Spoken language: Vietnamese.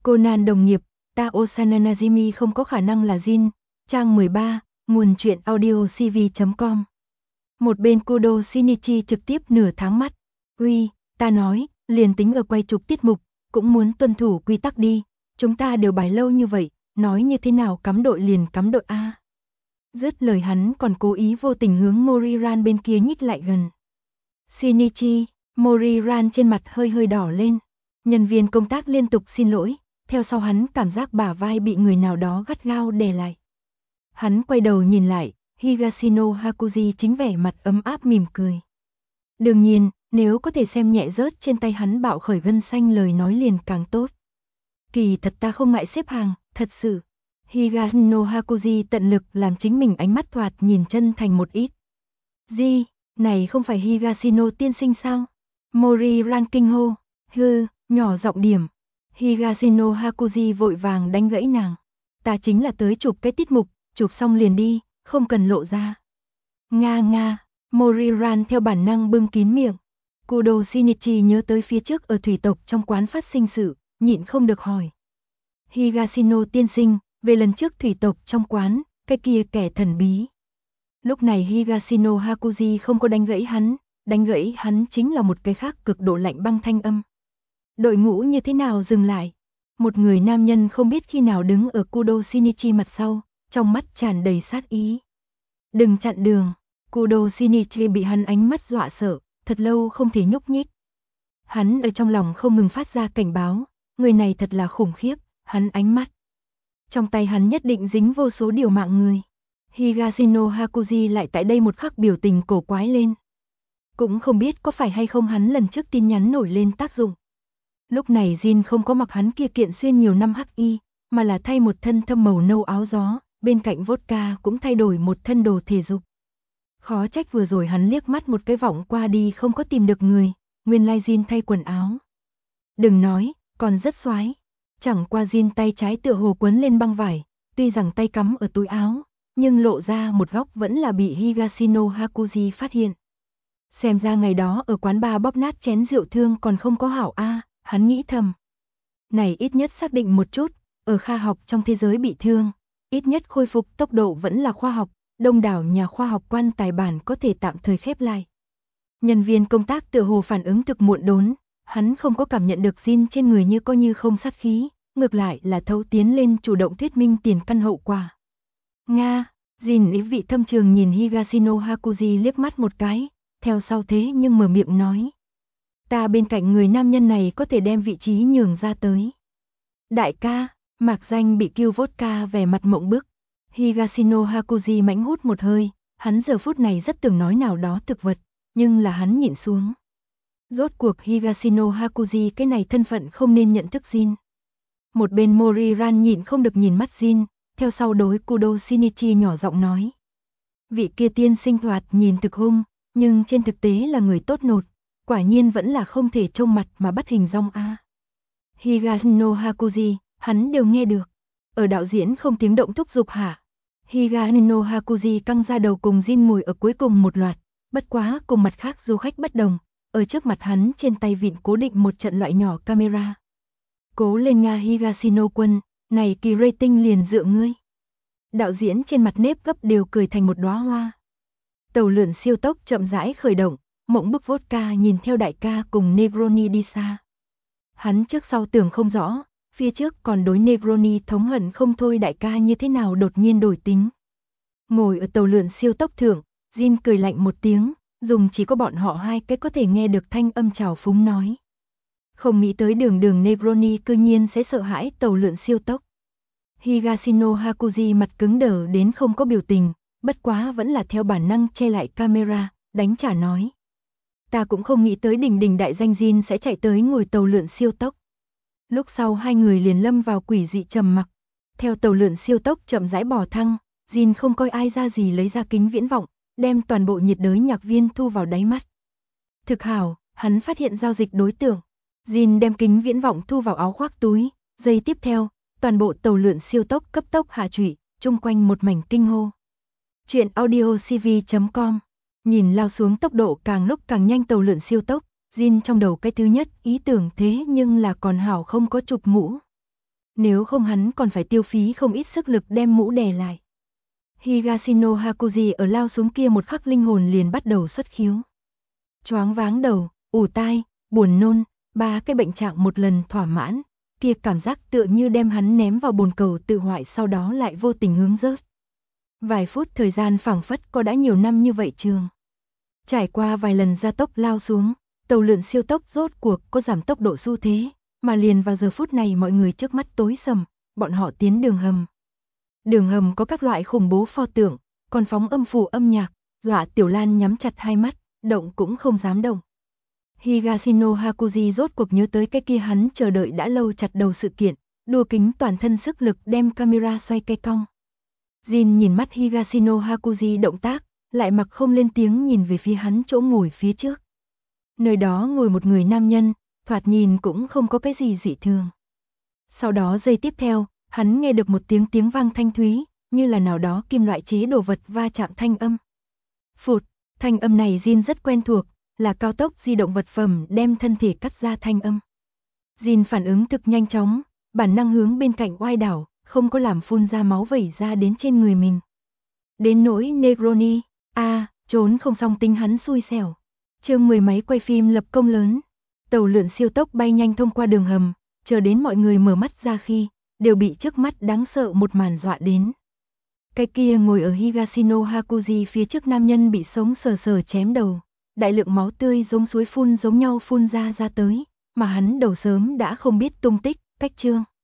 Conan đồng nghiệp, Tao Sananajimi không có khả năng là Jin. Trang 13, nguồn truyện audio cv.com. Một bên Kudo Shinichi trực tiếp nửa tháng mắt. Uy, ta nói, liền tính ở quay chụp tiết mục, cũng muốn tuân thủ quy tắc đi. Chúng ta đều bài lâu như vậy, nói như thế nào cắm đội liền cắm đội A. Dứt lời hắn còn cố ý vô tình hướng Moriran bên kia nhích lại gần. Shinichi, Moriran trên mặt hơi hơi đỏ lên. Nhân viên công tác liên tục xin lỗi, theo sau hắn cảm giác bả vai bị người nào đó gắt gao đè lại. Hắn quay đầu nhìn lại, Higashino Hakuji chính vẻ mặt ấm áp mỉm cười. Đương nhiên, nếu có thể xem nhẹ rớt trên tay hắn bạo khởi gân xanh lời nói liền càng tốt. Kỳ thật ta không ngại xếp hàng, thật sự. Higashino Hakuji tận lực làm chính mình ánh mắt thoạt nhìn chân thành một ít. Gì, này không phải Higashino tiên sinh sao? Moriran kinh hô, hư, nhỏ giọng điểm. Higashino Hakuji vội vàng đánh gãy nàng. Ta chính là tới chụp cái tiết mục, chụp xong liền đi, không cần lộ ra. Nga nga, Moriran theo bản năng bưng kín miệng. Kudo Shinichi nhớ tới phía trước ở thủy tộc trong quán phát sinh sự, nhịn không được hỏi. Higashino tiên sinh, về lần trước thủy tộc trong quán, cái kia kẻ thần bí. Lúc này Higashino Hakuji không có đánh gãy hắn chính là một cái khác cực độ lạnh băng thanh âm. Đội ngũ như thế nào dừng lại? Một người nam nhân không biết khi nào đứng ở Kudo Shinichi mặt sau, trong mắt tràn đầy sát ý. Đừng chặn đường, Kudo Shinichi bị hắn ánh mắt dọa sợ, thật lâu không thể nhúc nhích. Hắn ở trong lòng không ngừng phát ra cảnh báo, người này thật là khủng khiếp, hắn ánh mắt. Trong tay hắn nhất định dính vô số điều mạng người. Higashino Hakuji lại tại đây một khắc biểu tình cổ quái lên. Cũng không biết có phải hay không hắn lần trước tin nhắn nổi lên tác dụng. Lúc này Jin không có mặc hắn kia kiện xuyên nhiều năm hắc y, mà là thay một thân thâm màu nâu áo gió, bên cạnh vodka cũng thay đổi một thân đồ thể dục. Khó trách vừa rồi hắn liếc mắt một cái vọng qua đi không có tìm được người, nguyên lai Jin thay quần áo. Đừng nói, còn rất xoái. Chẳng qua Jin tay trái tựa hồ quấn lên băng vải, tuy rằng tay cắm ở túi áo, nhưng lộ ra một góc vẫn là bị Higashino Hakuji phát hiện. Xem ra ngày đó ở quán bar bóp nát chén rượu thương còn không có hảo a, hắn nghĩ thầm. Này ít nhất xác định một chút, ở khoa học trong thế giới bị thương, ít nhất khôi phục tốc độ vẫn là khoa học, đông đảo nhà khoa học quan tài bản có thể tạm thời khép lại. Nhân viên công tác tựa hồ phản ứng thực muộn đốn, hắn không có cảm nhận được Jin trên người như coi như không sát khí, ngược lại là thấu tiến lên chủ động thuyết minh tiền căn hậu quả. Nga, Jin ý vị thâm trường nhìn Higashino Hakuji liếc mắt một cái, theo sau thế nhưng mở miệng nói. Ta bên cạnh người nam nhân này có thể đem vị trí nhường ra tới. Đại ca, mạc danh bị kêu vodka vẻ mặt mộng bức. Higashino Hakuji mãnh hút một hơi, hắn giờ phút này rất tưởng nói nào đó thực vật, nhưng là hắn nhịn xuống. Rốt cuộc Higashino Hakuji cái này thân phận không nên nhận thức Jin. Một bên Moriran nhịn không được nhìn mắt Jin, theo sau đối Kudo Shinichi nhỏ giọng nói. Vị kia tiên sinh thoạt nhìn thực hung, nhưng trên thực tế là người tốt nột, quả nhiên vẫn là không thể trông mặt mà bắt hình dong a. Higashino Hakuji, hắn đều nghe được. Ở đạo diễn không tiếng động thúc giục hả? Higashino Hakuji căng ra đầu cùng Jin ngồi ở cuối cùng một loạt, bất quá cùng mặt khác du khách bất đồng, ở trước mặt hắn trên tay vịn cố định một trận loại nhỏ camera. Cố lên Nga Higashino quân, này kỳ rating liền dựa ngươi. Đạo diễn trên mặt nếp gấp đều cười thành một đóa hoa. Tàu lượn siêu tốc chậm rãi khởi động, mộng bức vodka nhìn theo đại ca cùng Negroni đi xa. Hắn trước sau tưởng không rõ, phía trước còn đối Negroni thống hận không thôi đại ca như thế nào đột nhiên đổi tính. Ngồi ở tàu lượn siêu tốc thượng, Jin cười lạnh một tiếng, dùng chỉ có bọn họ hai cái có thể nghe được thanh âm trào phúng nói. Không nghĩ tới đường Negroni cư nhiên sẽ sợ hãi tàu lượn siêu tốc. Higashino Hakuji mặt cứng đờ đến không có biểu tình, bất quá vẫn là theo bản năng che lại camera, đánh trả nói. Ta cũng không nghĩ tới đỉnh đại danh Jin sẽ chạy tới ngồi tàu lượn siêu tốc. Lúc sau hai người liền lâm vào quỷ dị trầm mặc. Theo tàu lượn siêu tốc chậm rãi bỏ thăng, Jin không coi ai ra gì lấy ra kính viễn vọng, đem toàn bộ nhiệt đới nhạc viên thu vào đáy mắt. Thực hảo, hắn phát hiện giao dịch đối tượng. Jin đem kính viễn vọng thu vào áo khoác túi, giây tiếp theo, toàn bộ tàu lượn siêu tốc cấp tốc hạ trụy, chung quanh một mảnh kinh hô. Chuyện audio cv.com. Nhìn lao xuống tốc độ càng lúc càng nhanh tàu lượn siêu tốc, Jin trong đầu cái thứ nhất ý tưởng thế nhưng là còn hảo không có chụp mũ. Nếu không hắn còn phải tiêu phí không ít sức lực đem mũ đè lại. Higashino Hakuji ở lao xuống kia một khắc linh hồn liền bắt đầu xuất khiếu. Choáng váng đầu, ù tai, buồn nôn, ba cái bệnh trạng một lần thỏa mãn, kia cảm giác tựa như đem hắn ném vào bồn cầu tự hoại sau đó lại vô tình hướng rớt. Vài phút thời gian phảng phất có đã nhiều năm như vậy trường. Trải qua vài lần gia tốc lao xuống, tàu lượn siêu tốc rốt cuộc có giảm tốc độ xu thế, mà liền vào giờ phút này mọi người trước mắt tối sầm, bọn họ tiến đường hầm. Đường hầm có các loại khủng bố pho tượng, còn phóng âm phủ âm nhạc, dọa Tiểu Lan nhắm chặt hai mắt, động cũng không dám động. Higashino Hakuji rốt cuộc nhớ tới cái kia hắn chờ đợi đã lâu chặt đầu sự kiện, đua kính toàn thân sức lực đem camera xoay cây cong. Jin nhìn mắt Higashino Hakuji động tác, lại mặc không lên tiếng nhìn về phía hắn chỗ ngồi phía trước. Nơi đó ngồi một người nam nhân, thoạt nhìn cũng không có cái gì dị thường. Sau đó giây tiếp theo, hắn nghe được một tiếng vang thanh thúy, như là nào đó kim loại chế đồ vật va chạm thanh âm. Phụt, thanh âm này Jin rất quen thuộc, là cao tốc di động vật phẩm đem thân thể cắt ra thanh âm. Jin phản ứng thực nhanh chóng, bản năng hướng bên cạnh oai đảo, không có làm phun ra máu vẩy ra đến trên người mình. Đến nỗi Negroni, trốn không xong tính hắn xui xẻo. Chương 10 máy quay phim lập công lớn. Tàu lượn siêu tốc bay nhanh thông qua đường hầm, chờ đến mọi người mở mắt ra khi, đều bị trước mắt đáng sợ một màn dọa đến. Cái kia ngồi ở Higashino Hakuji phía trước nam nhân bị sống sờ sờ chém đầu, đại lượng máu tươi giống suối phun giống nhau phun ra tới, mà hắn đầu sớm đã không biết tung tích, cách chương.